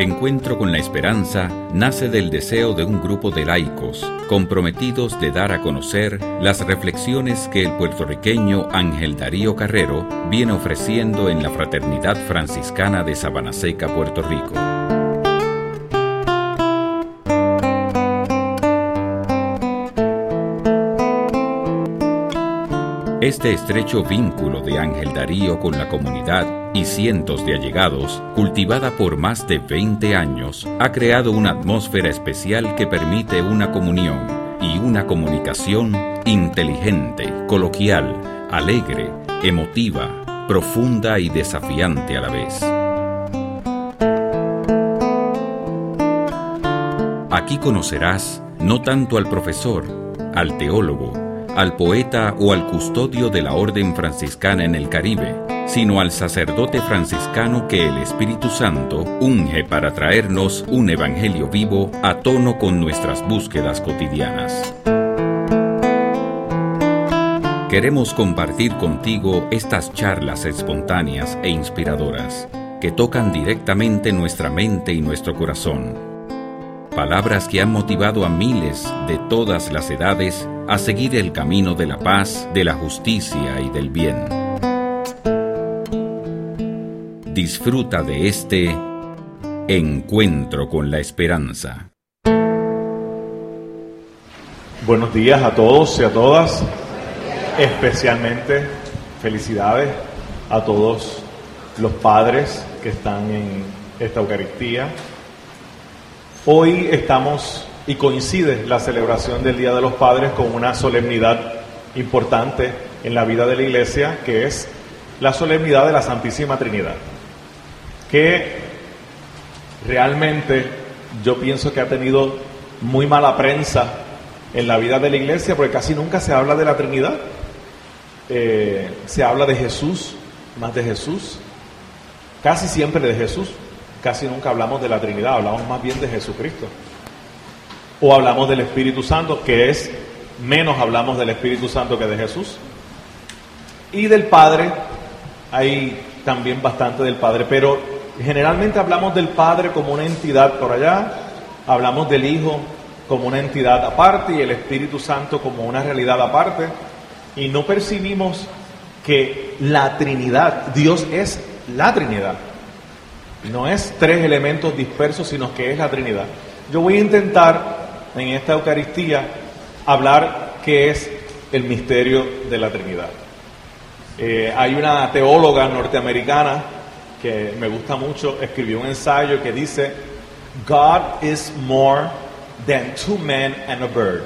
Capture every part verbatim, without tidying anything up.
Encuentro con la Esperanza nace del deseo de un grupo de laicos comprometidos de dar a conocer las reflexiones que el puertorriqueño Ángel Darío Carrero viene ofreciendo en la Fraternidad Franciscana de Sabanaseca, Puerto Rico. Este estrecho vínculo de Ángel Darío con la comunidad y cientos de allegados, cultivada por más de veinte años, ha creado una atmósfera especial que permite una comunión y una comunicación inteligente, coloquial, alegre, emotiva, profunda y desafiante a la vez. Aquí conocerás no tanto al profesor, al teólogo, al poeta o al custodio de la Orden Franciscana en el Caribe, sino al sacerdote franciscano que el Espíritu Santo unge para traernos un evangelio vivo a tono con nuestras búsquedas cotidianas. Queremos compartir contigo estas charlas espontáneas e inspiradoras que tocan directamente nuestra mente y nuestro corazón. Palabras que han motivado a miles de todas las edades a seguir el camino de la paz, de la justicia y del bien. Disfruta de este Encuentro con la Esperanza. Buenos días a todos y a todas. Especialmente felicidades a todos los padres que están en esta Eucaristía. Hoy estamos y coincide la celebración del Día de los Padres con una solemnidad importante en la vida de la Iglesia, que es la solemnidad de la Santísima Trinidad, que realmente yo pienso que ha tenido muy mala prensa en la vida de la Iglesia, porque casi nunca se habla de la Trinidad. Eh, se habla de Jesús, más de Jesús, casi siempre de Jesús, casi nunca hablamos de la Trinidad, hablamos más bien de Jesucristo. O hablamos del Espíritu Santo, que es menos hablamos del Espíritu Santo que de Jesús. Y del Padre, hay también bastante del Padre, pero generalmente hablamos del Padre como una entidad por allá, hablamos del Hijo como una entidad aparte y el Espíritu Santo como una realidad aparte, y no percibimos que la Trinidad, Dios es la Trinidad, no es tres elementos dispersos, sino que es la Trinidad. Yo voy a intentar en esta Eucaristía hablar qué es el misterio de la Trinidad. Eh, hay una teóloga norteamericana que me gusta mucho, escribió un ensayo que dice: God is more than two men and a bird.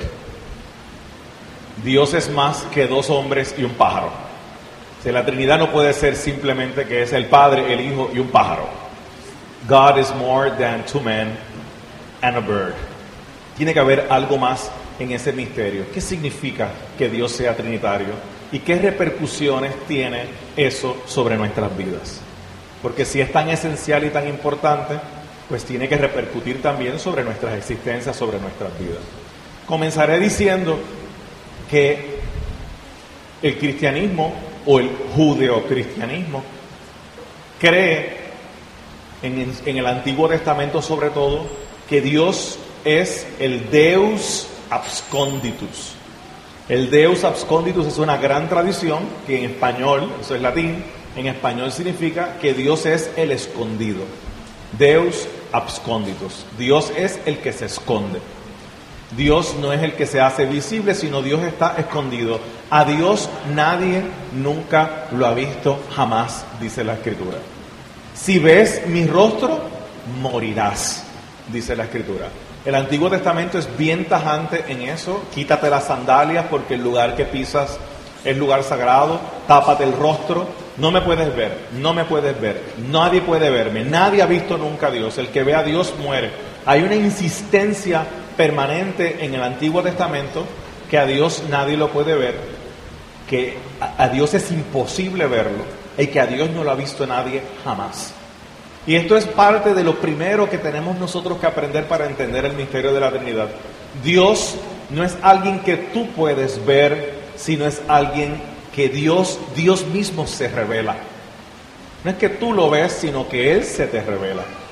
Dios es más que dos hombres y un pájaro. O sea, la Trinidad no puede ser simplemente que es el Padre, el Hijo y un pájaro. God is more than two men and a bird. Tiene que haber algo más en ese misterio. ¿Qué significa que Dios sea trinitario? ¿Y qué repercusiones tiene eso sobre nuestras vidas? Porque si es tan esencial y tan importante, pues tiene que repercutir también sobre nuestras existencias, sobre nuestras vidas. Comenzaré diciendo que el cristianismo o el judeocristianismo cree, en, en el Antiguo Testamento sobre todo, que Dios es el Deus absconditus. El Deus absconditus es una gran tradición que en español, eso es latín, en español significa que Dios es el escondido. Deus absconditus. Dios es el que se esconde. Dios no es el que se hace visible, sino Dios está escondido. A Dios nadie nunca lo ha visto jamás, dice la Escritura. Si ves mi rostro, morirás, dice la Escritura. El Antiguo Testamento es bien tajante en eso. Quítate las sandalias porque el lugar que pisas es lugar sagrado. Tápate el rostro. No me puedes ver, no me puedes ver. Nadie puede verme. Nadie ha visto nunca a Dios. El que ve a Dios muere. Hay una insistencia permanente en el Antiguo Testamento que a Dios nadie lo puede ver, que a Dios es imposible verlo y que a Dios no lo ha visto nadie jamás. Y esto es parte de lo primero que tenemos nosotros que aprender para entender el misterio de la Trinidad. Dios no es alguien que tú puedes ver, sino es alguien que Dios, Dios mismo se revela. No es que tú lo ves, sino que Él se te revela.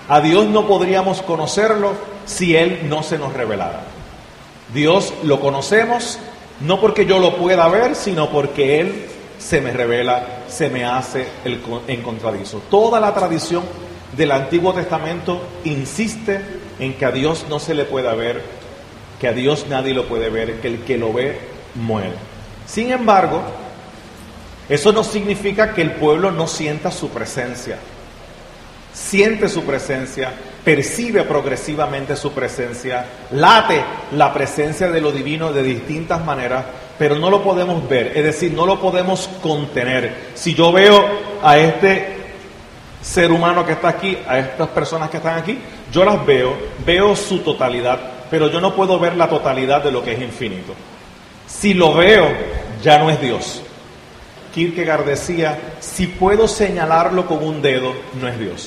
A Dios no podríamos conocerlo si Él no se nos revelara. Dios lo conocemos no porque yo lo pueda ver, sino porque Él se me revela, se me hace el encontradizo. Toda la tradición del Antiguo Testamento insiste en que a Dios no se le pueda ver, que a Dios nadie lo puede ver, que el que lo ve muere. Sin embargo, eso no significa que el pueblo no sienta su presencia. Siente su presencia, percibe progresivamente su presencia, late la presencia de lo divino de distintas maneras, pero no lo podemos ver, es decir, no lo podemos contener. Si yo veo a este ser humano que está aquí, a estas personas que están aquí, yo las veo, veo su totalidad, pero yo no puedo ver la totalidad de lo que es infinito. Si lo veo, ya no es Dios. Kierkegaard decía, si puedo señalarlo con un dedo, no es Dios.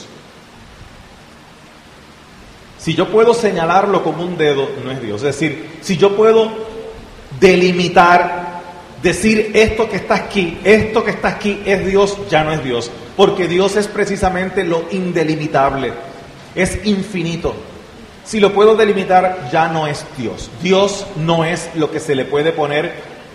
Si yo puedo señalarlo con un dedo, no es Dios. Es decir, si yo puedo delimitar, decir esto que está aquí, esto que está aquí es Dios, ya no es Dios. Porque Dios es precisamente lo indelimitable, es infinito. Si lo puedo delimitar, ya no es Dios. Dios no es lo que se le puede poner,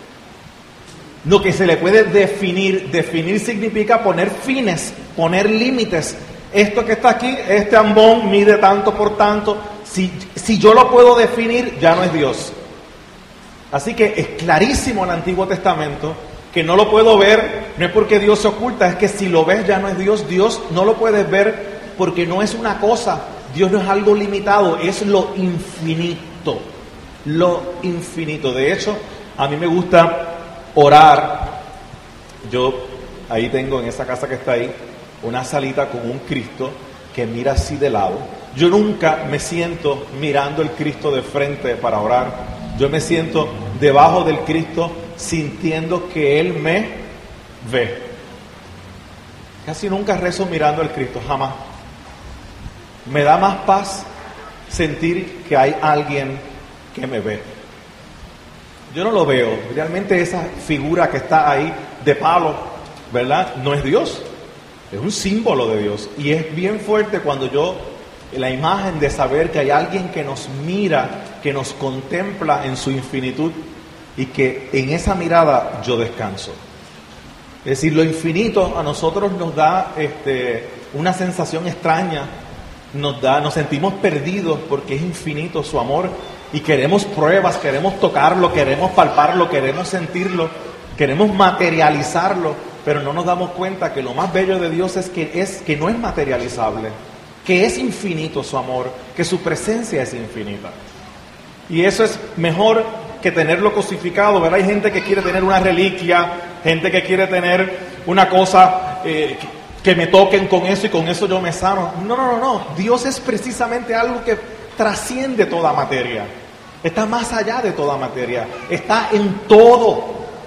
lo que se le puede definir. Definir significa poner fines, poner límites. Esto que está aquí, este ambón mide tanto por tanto. Si, si yo lo puedo definir, ya no es Dios. Así que es clarísimo el Antiguo Testamento que no lo puedo ver, no es porque Dios se oculta, es que si lo ves ya no es Dios. Dios no lo puedes ver porque no es una cosa, Dios no es algo limitado, es lo infinito, lo infinito. De hecho, a mí me gusta orar. Yo ahí tengo en esa casa que está ahí una salita con un Cristo que mira así de lado. Yo nunca me siento mirando el Cristo de frente para orar. Yo me siento debajo del Cristo sintiendo que Él me ve. Casi nunca rezo mirando al Cristo, jamás. Me da más paz sentir que hay alguien que me ve. Yo no lo veo. Realmente esa figura que está ahí de palo, ¿verdad? No es Dios. Es un símbolo de Dios. Y es bien fuerte cuando yo, la imagen de saber que hay alguien que nos mira, que nos contempla en su infinitud y que en esa mirada yo descanso. Es decir, lo infinito a nosotros nos da este, una sensación extraña, nos da, nos sentimos perdidos porque es infinito su amor y queremos pruebas, queremos tocarlo, queremos palparlo, queremos sentirlo, queremos materializarlo, pero no nos damos cuenta que lo más bello de Dios es que, es que no es materializable, que es infinito su amor, que su presencia es infinita. Y eso es mejor que tenerlo cosificado, ¿verdad? Hay gente que quiere tener una reliquia, gente que quiere tener una cosa, eh, que, que me toquen con eso y con eso yo me sano. No, no, no, no. Dios es precisamente algo que trasciende toda materia. Está más allá de toda materia. Está en todo.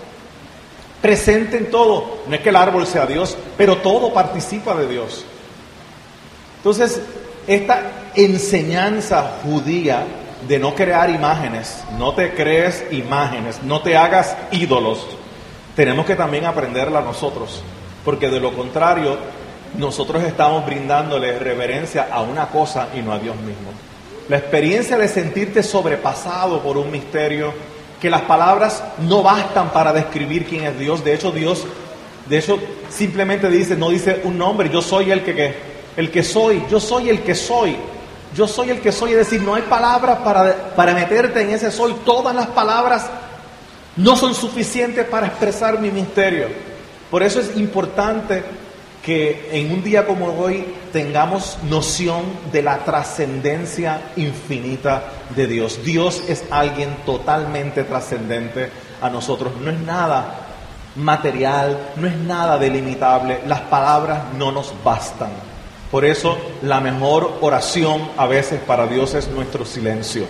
Presente en todo. No es que el árbol sea Dios, pero todo participa de Dios. Entonces, esta enseñanza judía de no crear imágenes, no te crees imágenes, no te hagas ídolos, tenemos que también aprenderla nosotros, porque de lo contrario, nosotros estamos brindándole reverencia a una cosa y no a Dios mismo. La experiencia de sentirte sobrepasado por un misterio, que las palabras no bastan para describir quién es Dios. De hecho, Dios, de hecho, simplemente dice, no dice un nombre, yo soy el que, que el que soy, yo soy el que soy. Yo soy el que soy, es decir, no hay palabras para, para meterte en ese soy. Todas las palabras no son suficientes para expresar mi misterio. Por eso es importante que en un día como hoy tengamos noción de la trascendencia infinita de Dios. Dios es alguien totalmente trascendente a nosotros. No es nada material, no es nada delimitable. Las palabras no nos bastan. Por eso la mejor oración a veces para Dios es nuestro silencio.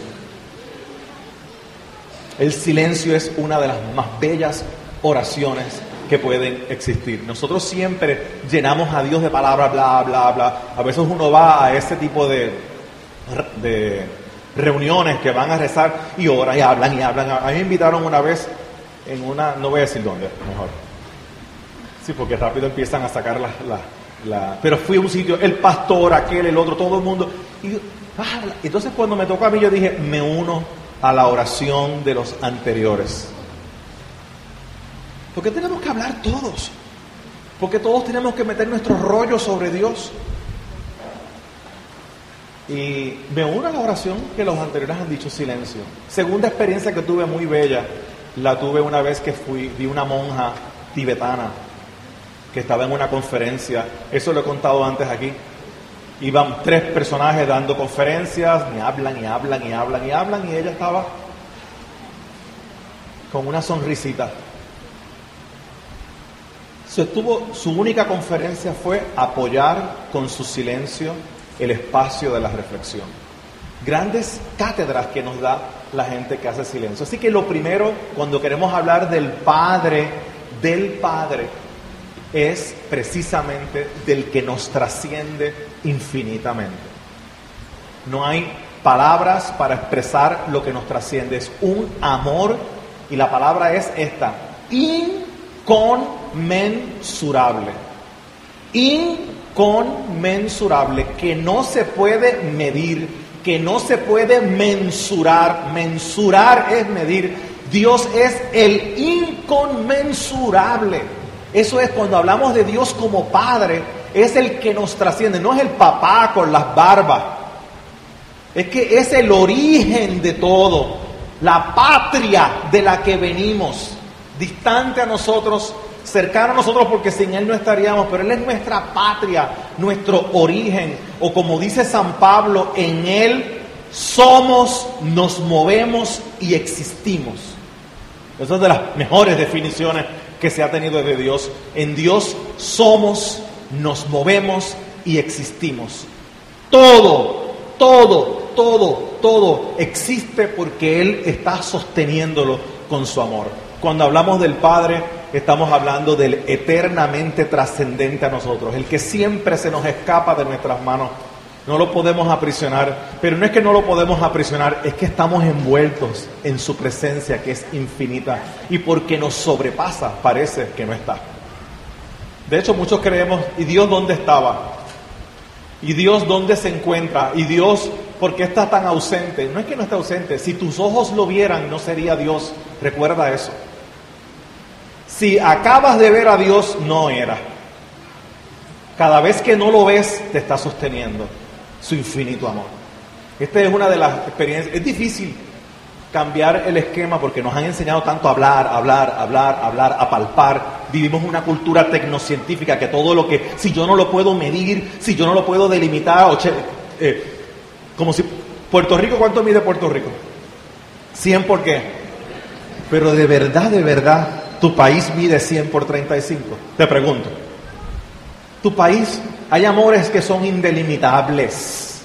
El silencio es una de las más bellas oraciones que pueden existir. Nosotros siempre llenamos a Dios de palabras, bla, bla, bla. A veces uno va a ese tipo de, de reuniones que van a rezar y oran y hablan y hablan. A mí me invitaron una vez en una, no voy a decir dónde, mejor. Sí, porque rápido empiezan a sacar las... las la, pero fui a un sitio, el pastor, aquel, el otro, todo el mundo. Y yo, ah, entonces cuando me tocó a mí, yo dije, me uno a la oración de los anteriores. Porque tenemos que hablar todos. Porque todos tenemos que meter nuestros rollos sobre Dios. Y me uno a la oración que los anteriores han dicho silencio. Segunda experiencia que tuve muy bella, la tuve una vez que fui, vi una monja tibetana que estaba en una conferencia. Eso lo he contado antes aquí. Iban tres personajes dando conferencias, y hablan, y hablan, y hablan, y hablan, y ella estaba con una sonrisita. Su, estuvo, su única conferencia fue apoyar con su silencio el espacio de la reflexión. Grandes cátedras que nos da la gente que hace silencio. Así que lo primero, cuando queremos hablar del Padre, del Padre, es precisamente del que nos trasciende infinitamente. No hay palabras para expresar lo que nos trasciende. Es un amor, y la palabra es esta: inconmensurable. Inconmensurable, que no se puede medir, que no se puede mensurar. Mensurar es medir. Dios es el inconmensurable. Eso es cuando hablamos de Dios como Padre, es el que nos trasciende, no es el papá con las barbas. Es que es el origen de todo, la patria de la que venimos, distante a nosotros, cercano a nosotros porque sin Él no estaríamos, pero Él es nuestra patria, nuestro origen, o como dice San Pablo, en Él somos, nos movemos y existimos. Esa es de las mejores definiciones que se ha tenido de Dios. En Dios somos, nos movemos y existimos. Todo, todo, todo, todo existe porque Él está sosteniéndolo con su amor. Cuando hablamos del Padre, estamos hablando del eternamente trascendente a nosotros, el que siempre se nos escapa de nuestras manos. No lo podemos aprisionar, pero no es que no lo podemos aprisionar, es que estamos envueltos en su presencia que es infinita, y porque nos sobrepasa parece que no está. De hecho, muchos creemos, ¿y Dios dónde estaba? ¿Y Dios dónde se encuentra? ¿Y Dios por qué está tan ausente? No es que no esté ausente, si tus ojos lo vieran no sería Dios, recuerda eso. Si acabas de ver a Dios, no era. Cada vez que no lo ves, te está sosteniendo su infinito amor. Esta es una de las experiencias. Es difícil cambiar el esquema porque nos han enseñado tanto a hablar, hablar, hablar, hablar, a palpar. Vivimos una cultura tecnocientífica que todo lo que, si yo no lo puedo medir, si yo no lo puedo delimitar, o che, eh, como si Puerto Rico, ¿cuánto mide Puerto Rico? cien por qué. Pero de verdad, de verdad, tu país mide cien por treinta y cinco. Te pregunto. Tu país, hay amores que son indelimitables.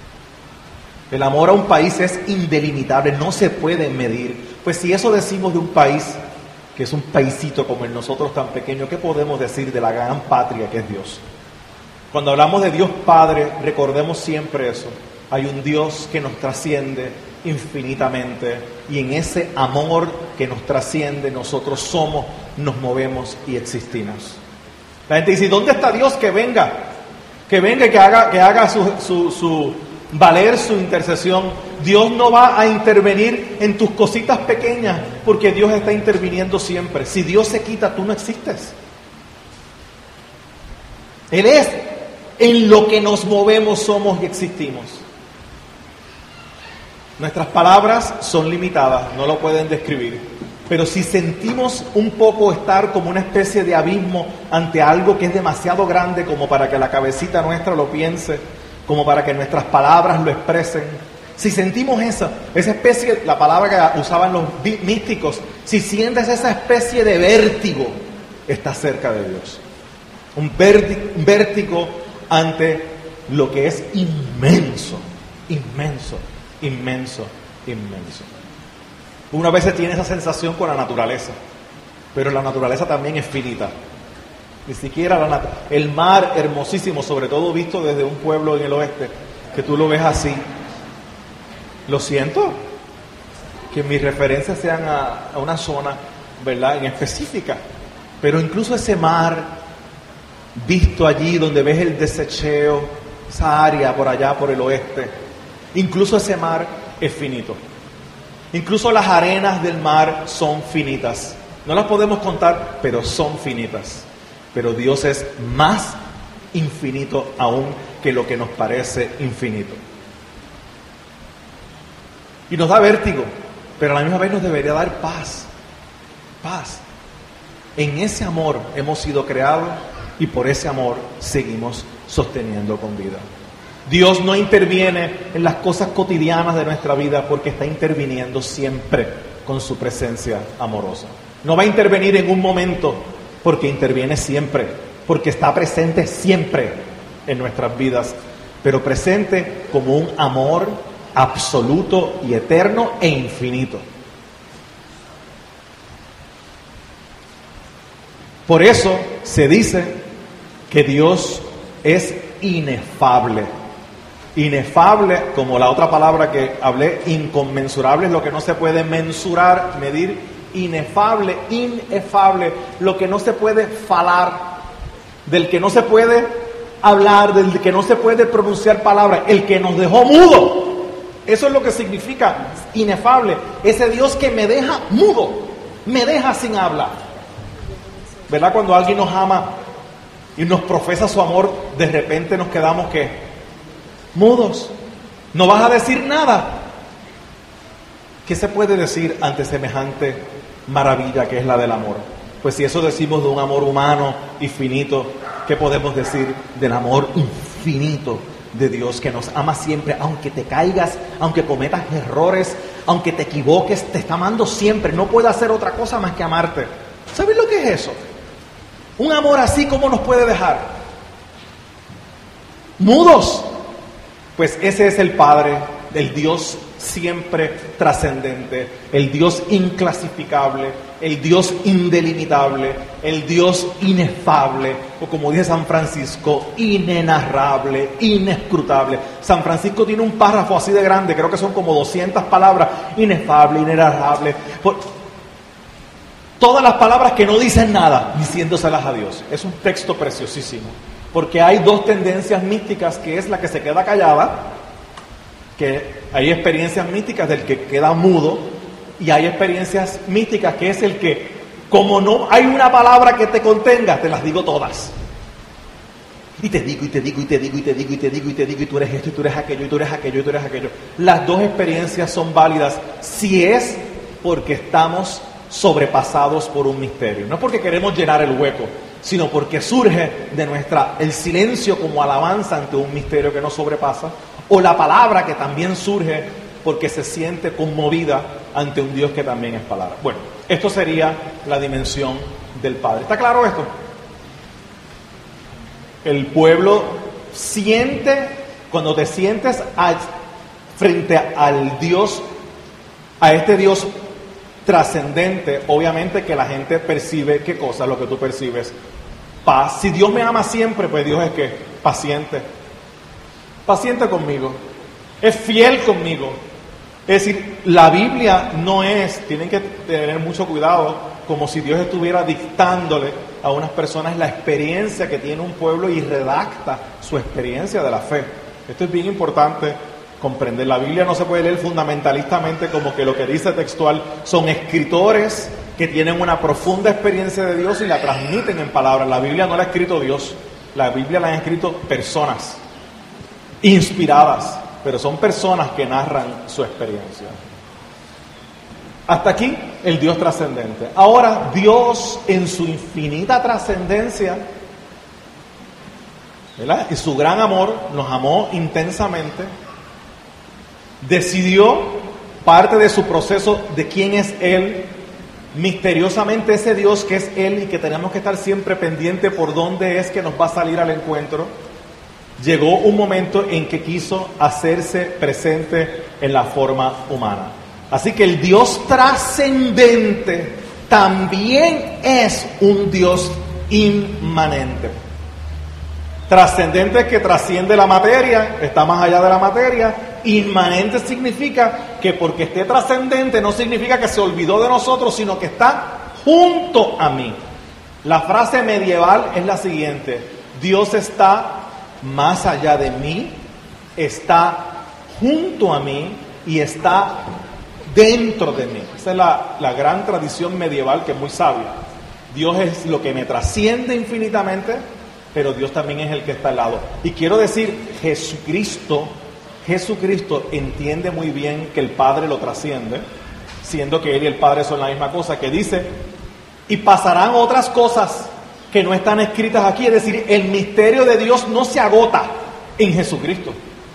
El amor a un país es indelimitable, no se puede medir. Pues si eso decimos de un país, que es un paisito como el nosotros tan pequeño, ¿qué podemos decir de la gran patria que es Dios? Cuando hablamos de Dios Padre, recordemos siempre eso. Hay un Dios que nos trasciende infinitamente, y en ese amor que nos trasciende, nosotros somos, nos movemos y existimos. La gente dice, ¿dónde está Dios? Que venga, que venga y que haga, que haga su, su, su valer su intercesión. Dios no va a intervenir en tus cositas pequeñas, porque Dios está interviniendo siempre. Si Dios se quita, tú no existes. Él es en lo que nos movemos, somos y existimos. Nuestras palabras son limitadas, no lo pueden describir. Pero si sentimos un poco estar como una especie de abismo ante algo que es demasiado grande como para que la cabecita nuestra lo piense, como para que nuestras palabras lo expresen, si sentimos esa, esa especie, la palabra que usaban los místicos, si sientes esa especie de vértigo, estás cerca de Dios. Un vértigo ante lo que es inmenso, inmenso, inmenso, inmenso. Una vez se tiene esa sensación con la naturaleza, pero la naturaleza también es finita. Ni siquiera la nat- el mar hermosísimo, sobre todo visto desde un pueblo en el oeste, que tú lo ves así. Lo siento, que mis referencias sean a, a una zona, ¿verdad?, en específica, pero incluso ese mar visto allí donde ves el desecheo, esa área por allá, por el oeste. Incluso ese mar es finito. Incluso las arenas del mar son finitas. No las podemos contar, pero son finitas. Pero Dios es más infinito aún que lo que nos parece infinito. Y nos da vértigo, pero a la misma vez nos debería dar paz. Paz. En ese amor hemos sido creados y por ese amor seguimos sosteniendo con vida. Dios no interviene en las cosas cotidianas de nuestra vida porque está interviniendo siempre con su presencia amorosa. No va a intervenir en un momento porque interviene siempre, porque está presente siempre en nuestras vidas, pero presente como un amor absoluto y eterno e infinito. Por eso se dice que Dios es inefable. Inefable, como la otra palabra que hablé, inconmensurable, es lo que no se puede mensurar, medir. Inefable, inefable, lo que no se puede falar, del que no se puede hablar, del que no se puede pronunciar palabras, el que nos dejó mudo. Eso es lo que significa inefable, ese Dios que me deja mudo, me deja sin hablar. ¿Verdad? Cuando alguien nos ama y nos profesa su amor, de repente nos quedamos ¿qué? Mudos. No vas a decir nada. ¿Qué se puede decir ante semejante maravilla que es la del amor? Pues si eso decimos de un amor humano y finito, ¿qué podemos decir del amor infinito de Dios que nos ama siempre? Aunque te caigas, aunque cometas errores, aunque te equivoques, te está amando siempre. No puede hacer otra cosa más que amarte. ¿Sabes lo que es eso? Un amor así, ¿cómo nos puede dejar? ¿Mudos? Pues ese es el Padre, el Dios siempre trascendente, el Dios inclasificable, el Dios indelimitable, el Dios inefable, o como dice San Francisco, inenarrable, inescrutable. San Francisco tiene un párrafo así de grande, creo que son como doscientas palabras, inefable, inenarrable, por todas las palabras que no dicen nada, diciéndoselas a Dios. Es un texto preciosísimo, porque hay dos tendencias místicas, que es la que se queda callada, que hay experiencias místicas del que queda mudo, y hay experiencias místicas que es el que, como no hay una palabra que te contenga, te las digo todas. Y te digo, y te digo, y te digo, y te digo, y te digo, y te digo, y tú eres esto, y tú eres aquello, y tú eres aquello, y tú eres aquello. Las dos experiencias son válidas si es porque estamos sobrepasados por un misterio. No porque queremos llenar el hueco, sino porque surge de nuestra, el silencio como alabanza ante un misterio que nos sobrepasa, o la palabra que también surge porque se siente conmovida ante un Dios que también es palabra. Bueno, esto sería la dimensión del Padre. ¿Está claro esto? El pueblo siente, cuando te sientes a, frente al Dios, a este Dios trascendente, obviamente que la gente percibe, ¿qué cosa? Lo que tú percibes, paz. Si Dios me ama siempre, pues Dios es que paciente, paciente conmigo, es fiel conmigo. Es decir, la Biblia no es, tienen que tener mucho cuidado, como si Dios estuviera dictándole a unas personas la experiencia que tiene un pueblo y redacta su experiencia de la fe. Esto es bien importante comprender. La Biblia no se puede leer fundamentalistamente como que lo que dice textual. Son escritores que tienen una profunda experiencia de Dios y la transmiten en palabras. La Biblia no la ha escrito Dios, la Biblia la han escrito personas inspiradas, pero son personas que narran su experiencia. Hasta aquí el Dios trascendente. Ahora Dios en su infinita trascendencia, ¿verdad?, y su gran amor, nos amó intensamente, decidió, parte de su proceso de quién es Él, misteriosamente ese Dios que es Él y que tenemos que estar siempre pendiente por dónde es que nos va a salir al encuentro. Llegó un momento en que quiso hacerse presente en la forma humana. Así que el Dios trascendente también es un Dios inmanente. Trascendente es que trasciende la materia, está más allá de la materia. Inmanente significa que porque esté trascendente no significa que se olvidó de nosotros, sino que está junto a mí. La frase medieval es la siguiente: Dios está más allá de mí, está junto a mí y está dentro de mí. Esa es la, la gran tradición medieval que es muy sabia. Dios es lo que me trasciende infinitamente, pero Dios también es el que está al lado. Y quiero decir, Jesucristo, Jesucristo entiende muy bien que el Padre lo trasciende, siendo que Él y el Padre son la misma cosa, que dice, y pasarán otras cosas que no están escritas aquí. Es decir, el misterio de Dios no se agota en Jesucristo.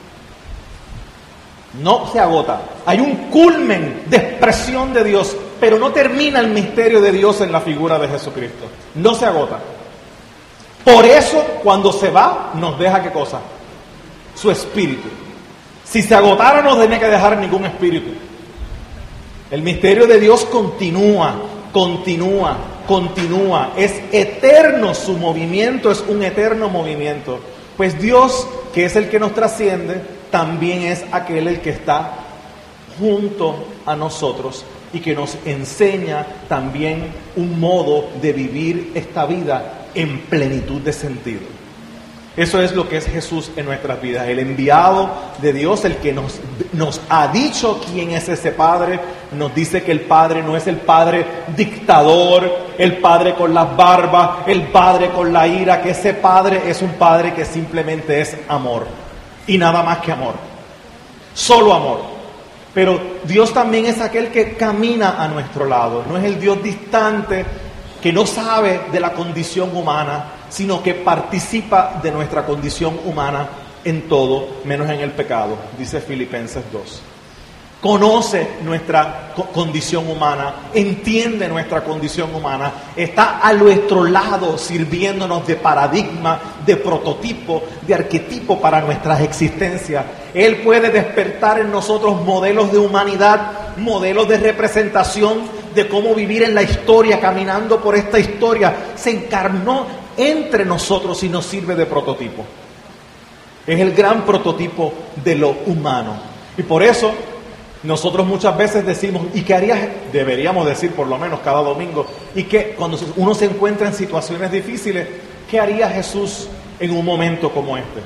No se agota. Hay un culmen de expresión de Dios, pero no termina el misterio de Dios en la figura de Jesucristo. No se agota. Por eso, cuando se va, nos deja ¿qué cosa? Su espíritu. Si se agotara, no tenía que dejar ningún espíritu. El misterio de Dios continúa, continúa, continúa. Es eterno su movimiento, es un eterno movimiento. Pues Dios, que es el que nos trasciende, también es aquel el que está junto a nosotros y que nos enseña también un modo de vivir esta vida en plenitud de sentido. Eso es lo que es Jesús en nuestras vidas, el enviado de Dios, el que nos, nos ha dicho quién es ese Padre. Nos dice que el Padre no es el Padre dictador, el Padre con las barbas, el Padre con la ira, que ese Padre es un Padre que simplemente es amor y nada más que amor, solo amor. Pero Dios también es aquel que camina a nuestro lado, no es el Dios distante que no sabe de la condición humana, sino que participa de nuestra condición humana en todo, menos en el pecado, dice Filipenses dos. Conoce nuestra co- condición humana, entiende nuestra condición humana, está a nuestro lado sirviéndonos de paradigma, de prototipo, de arquetipo para nuestras existencias. Él puede despertar en nosotros modelos de humanidad, modelos de representación de cómo vivir en la historia, caminando por esta historia. Se encarnó entre nosotros y nos sirve de prototipo. Es el gran prototipo de lo humano. Y por eso nosotros muchas veces decimos, ¿y qué harías? Deberíamos decir por lo menos cada domingo, y que cuando uno se encuentra en situaciones difíciles, ¿qué haría Jesús en un momento como este?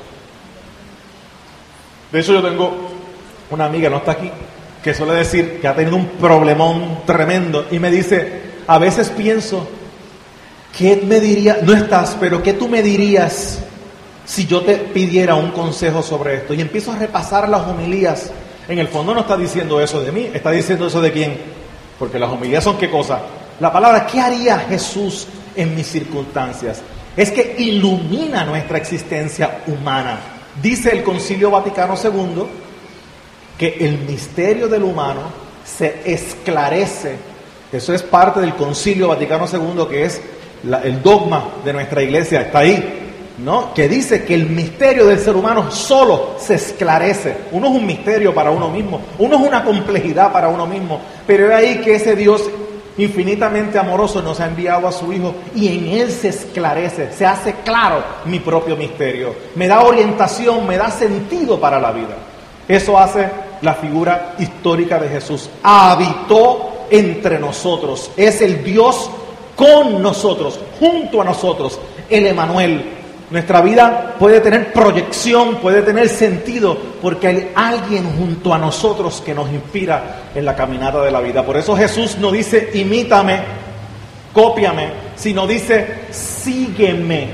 De hecho, yo tengo una amiga, no está aquí, que suele decir que ha tenido un problemón tremendo y me dice, a veces pienso, ¿qué me diría? No estás, pero ¿qué tú me dirías si yo te pidiera un consejo sobre esto? Y empiezo a repasar las homilías. En el fondo no está diciendo eso de mí, está diciendo eso de quién. Porque las homilías son ¿qué cosa? La palabra, ¿qué haría Jesús en mis circunstancias? Es que ilumina nuestra existencia humana. Dice el Concilio Vaticano segundo que el misterio del humano se esclarece. Eso es parte del Concilio Vaticano segundo, que es la, el dogma de nuestra iglesia, está ahí, ¿no? Que dice que el misterio del ser humano solo se esclarece. Uno es un misterio para uno mismo, uno es una complejidad para uno mismo, pero es ahí que ese Dios infinitamente amoroso nos ha enviado a su Hijo y en Él se esclarece, se hace claro mi propio misterio, me da orientación, me da sentido para la vida. Eso hace la figura histórica de Jesús. Habitó entre nosotros, es el Dios con nosotros, junto a nosotros, el Emanuel. Nuestra vida puede tener proyección, puede tener sentido, porque hay alguien junto a nosotros que nos inspira en la caminata de la vida. Por eso Jesús no dice, imítame, cópiame, sino dice, sígueme,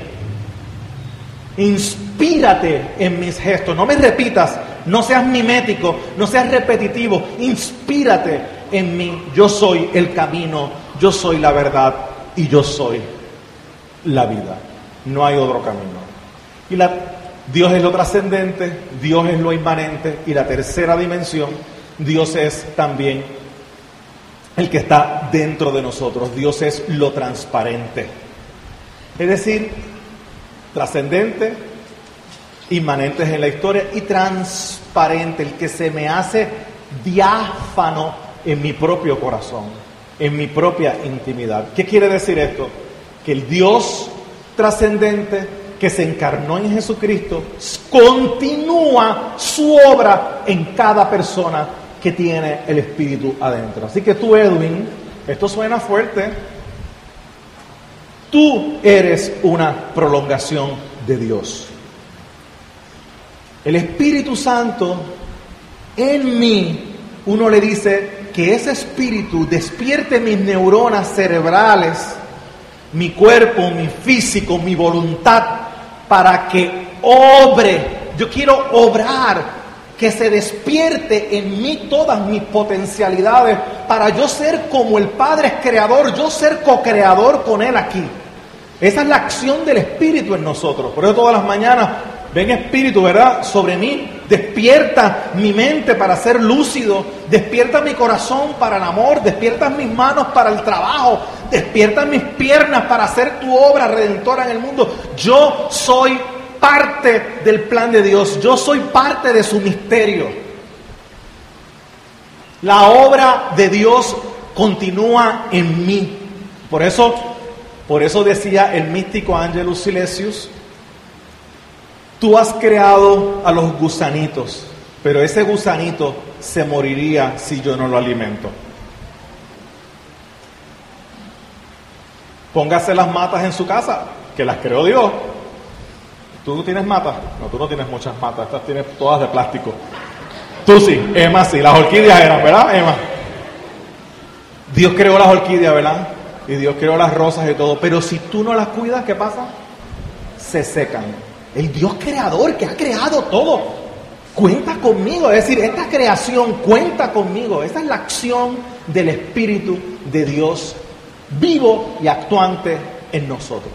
inspírate en mis gestos. No me repitas, no seas mimético, no seas repetitivo, inspírate en mí. Yo soy el camino, yo soy la verdad y yo soy la vida. No hay otro camino. Y la, Dios es lo trascendente, Dios es lo inmanente, y la tercera dimensión, Dios es también el que está dentro de nosotros. Dios es lo transparente. Es decir, trascendente, inmanente en la historia y transparente, el que se me hace diáfano en mi propio corazón, en mi propia intimidad. ¿Qué quiere decir esto? Que el Dios trascendente que se encarnó en Jesucristo continúa su obra en cada persona que tiene el Espíritu adentro. Así que tú, Edwin, esto suena fuerte, tú eres una prolongación de Dios. El Espíritu Santo en mí, uno le dice que ese Espíritu despierte mis neuronas cerebrales, mi cuerpo, mi físico, mi voluntad, para que obre. Yo quiero obrar, que se despierte en mí todas mis potencialidades, para yo ser como el Padre es creador, yo ser co-creador con Él aquí. Esa es la acción del Espíritu en nosotros. Por eso todas las mañanas, ven Espíritu, ¿verdad?, sobre mí. Despierta mi mente para ser lúcido, despierta mi corazón para el amor, despierta mis manos para el trabajo, despierta mis piernas para hacer tu obra redentora en el mundo. Yo soy parte del plan de Dios, yo soy parte de su misterio. La obra de Dios continúa en mí. Por eso, por eso decía el místico Angelus Silesius: tú has creado a los gusanitos, pero ese gusanito se moriría si yo no lo alimento. Póngase las matas en su casa, que las creó Dios. ¿Tú no tienes matas? No, tú no tienes muchas matas, estas tienes todas de plástico. Tú sí, Emma sí, las orquídeas eran, ¿verdad, Emma? Dios creó las orquídeas, ¿verdad? Y Dios creó las rosas y todo, pero si tú no las cuidas, ¿qué pasa? Se secan. El Dios creador que ha creado todo cuenta conmigo, es decir, esta creación cuenta conmigo. Esa es la acción del Espíritu de Dios vivo y actuante en nosotros.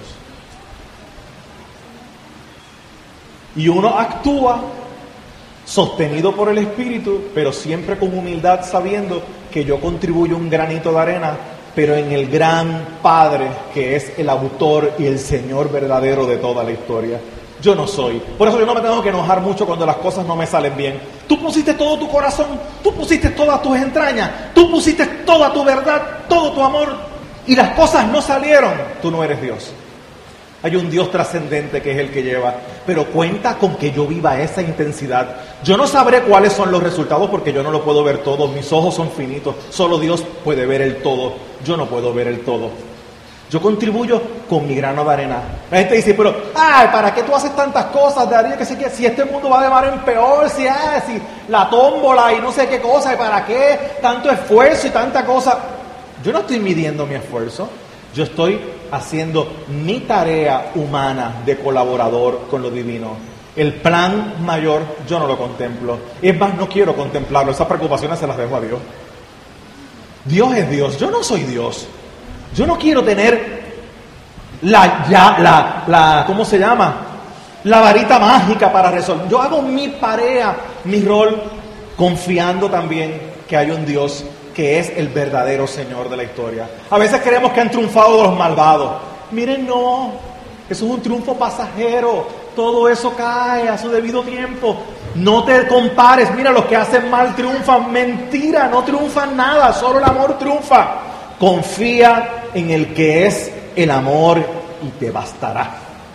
Y uno actúa sostenido por el Espíritu, pero siempre con humildad, sabiendo que yo contribuyo un granito de arena, pero en el gran Padre que es el autor y el Señor verdadero de toda la historia. Yo no soy. Por eso yo no me tengo que enojar mucho cuando las cosas no me salen bien. Tú pusiste todo tu corazón, tú pusiste todas tus entrañas, tú pusiste toda tu verdad, todo tu amor, y las cosas no salieron. Tú no eres Dios. Hay un Dios trascendente que es el que lleva, pero cuenta con que yo viva esa intensidad. Yo no sabré cuáles son los resultados porque yo no lo puedo ver todo. Mis ojos son finitos. Solo Dios puede ver el todo. Yo no puedo ver el todo. Yo contribuyo con mi grano de arena. La gente dice, pero, ay, ¿para qué tú haces tantas cosas, Darío? Que si, que si este mundo va de mal en peor, si, ah, si la tómbola y no sé qué cosa, ¿y para qué tanto esfuerzo y tanta cosa? Yo no estoy midiendo mi esfuerzo. Yo estoy haciendo mi tarea humana de colaborador con lo divino. El plan mayor yo no lo contemplo. Es más, no quiero contemplarlo. Esas preocupaciones se las dejo a Dios. Dios es Dios. Yo no soy Dios. Yo no quiero tener la, ya, la, la, ¿cómo se llama? La varita mágica para resolver. Yo hago mi tarea, mi rol, confiando también que hay un Dios que es el verdadero Señor de la historia. A veces creemos que han triunfado los malvados. Miren, no, eso es un triunfo pasajero. Todo eso cae a su debido tiempo. No te compares. Mira, los que hacen mal triunfan. Mentira, no triunfan nada. Solo el amor triunfa. Confía en el que es el amor y te bastará.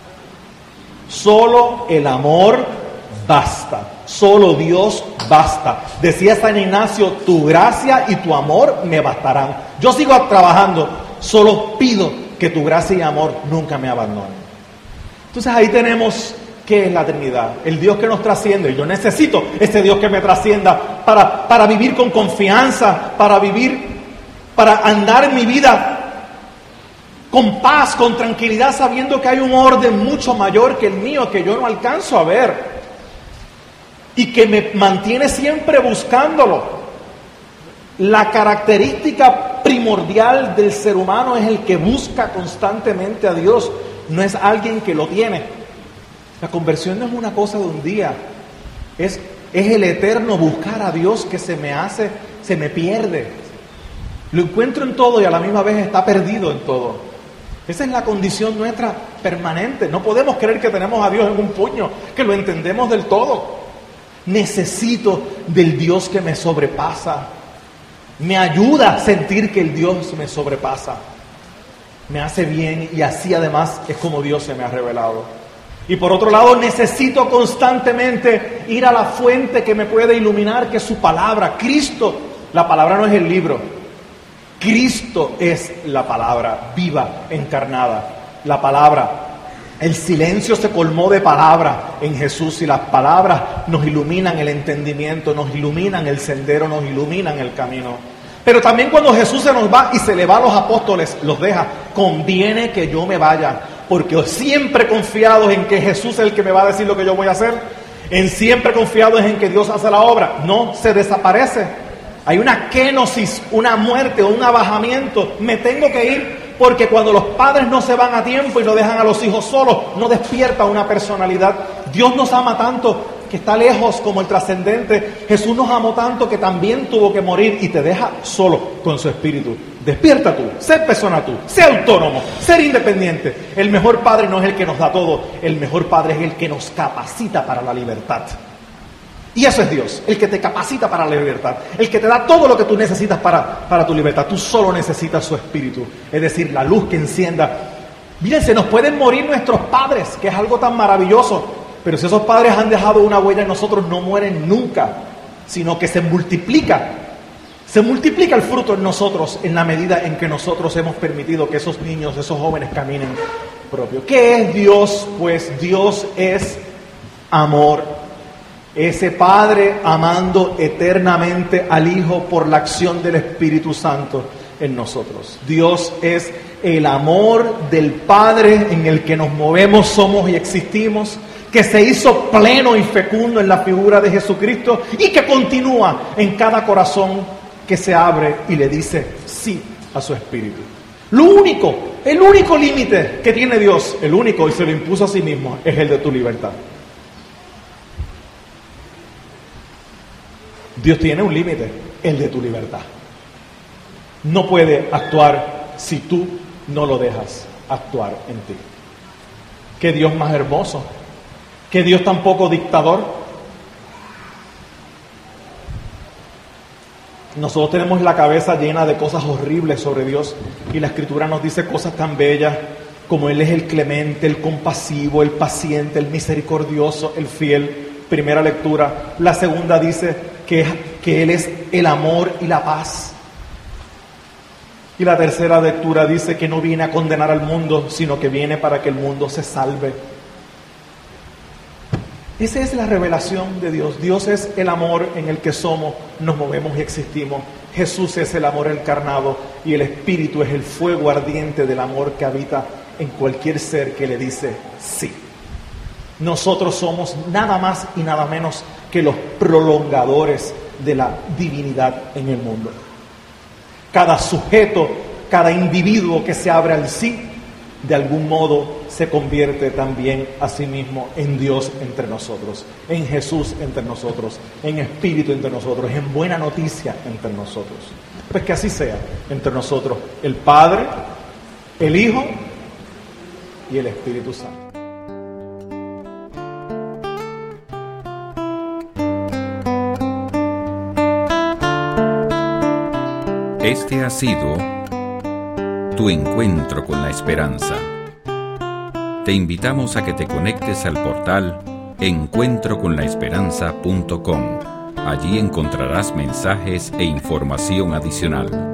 Solo el amor basta. Solo Dios basta. Decía San Ignacio, tu gracia y tu amor me bastarán. Yo sigo trabajando, solo pido que tu gracia y amor nunca me abandonen. Entonces ahí tenemos qué es la Trinidad, el Dios que nos trasciende. Yo necesito ese Dios que me trascienda para, para vivir con confianza, para vivir, para andar en mi vida con paz, con tranquilidad, sabiendo que hay un orden mucho mayor que el mío, que yo no alcanzo a ver. Y que me mantiene siempre buscándolo. La característica primordial del ser humano es el que busca constantemente a Dios, no es alguien que lo tiene. La conversión no es una cosa de un día, es, es el eterno buscar a Dios que se me hace, se me pierde. Lo encuentro en todo y a la misma vez está perdido en todo. Esa es la condición nuestra permanente. No podemos creer que tenemos a Dios en un puño, que lo entendemos del todo. Necesito del Dios que me sobrepasa. Me ayuda a sentir que el Dios me sobrepasa. Me hace bien y así además es como Dios se me ha revelado. Y por otro lado, necesito constantemente ir a la fuente que me puede iluminar, que es su palabra. Cristo, la palabra no es el libro. Cristo es la palabra viva, encarnada. La palabra. El silencio se colmó de palabra en Jesús y las palabras nos iluminan el entendimiento, nos iluminan el sendero, nos iluminan el camino. Pero también cuando Jesús se nos va y se le va a los apóstoles, los deja, conviene que yo me vaya, porque siempre confiados en que Jesús es el que me va a decir lo que yo voy a hacer, en siempre confiados en que Dios hace la obra, no se desaparece. Hay una kenosis, una muerte o un abajamiento, me tengo que ir. Porque cuando los padres no se van a tiempo y no dejan a los hijos solos, no despierta una personalidad. Dios nos ama tanto que está lejos como el trascendente. Jesús nos amó tanto que también tuvo que morir y te deja solo con su espíritu. Despierta tú, sé persona tú, sé autónomo, ser independiente. El mejor padre no es el que nos da todo, el mejor padre es el que nos capacita para la libertad. Y eso es Dios, el que te capacita para la libertad, el que te da todo lo que tú necesitas para, para tu libertad. Tú solo necesitas su espíritu, es decir, la luz que encienda. Miren, se nos pueden morir nuestros padres, que es algo tan maravilloso, pero si esos padres han dejado una huella en nosotros, no mueren nunca, sino que se multiplica. Se multiplica el fruto en nosotros en la medida en que nosotros hemos permitido que esos niños, esos jóvenes caminen propio. ¿Qué es Dios? Pues Dios es amor. Ese Padre amando eternamente al Hijo por la acción del Espíritu Santo en nosotros. Dios es el amor del Padre en el que nos movemos, somos y existimos, que se hizo pleno y fecundo en la figura de Jesucristo y que continúa en cada corazón que se abre y le dice sí a su Espíritu. Lo único, el único límite que tiene Dios, el único, y se lo impuso a sí mismo, es el de tu libertad. Dios tiene un límite, el de tu libertad. No puede actuar si tú no lo dejas actuar en ti. Qué Dios más hermoso, qué Dios tan poco dictador. Nosotros tenemos la cabeza llena de cosas horribles sobre Dios y la Escritura nos dice cosas tan bellas como Él es el clemente, el compasivo, el paciente, el misericordioso, el fiel. Primera lectura. La segunda dice que, que Él es el amor y la paz. Y la tercera lectura dice que no viene a condenar al mundo, sino que viene para que el mundo se salve. Esa es la revelación de Dios. Dios es el amor en el que somos, nos movemos y existimos. Jesús es el amor encarnado y el Espíritu es el fuego ardiente del amor que habita en cualquier ser que le dice sí. Nosotros somos nada más y nada menos que los prolongadores de la divinidad en el mundo. Cada sujeto, cada individuo que se abre al sí, de algún modo se convierte también a sí mismo en Dios entre nosotros, en Jesús entre nosotros, en Espíritu entre nosotros, en buena noticia entre nosotros. Pues que así sea entre nosotros el Padre, el Hijo y el Espíritu Santo. Este ha sido tu encuentro con la esperanza. Te invitamos a que te conectes al portal encuentro con la esperanza punto com. Allí encontrarás mensajes e información adicional.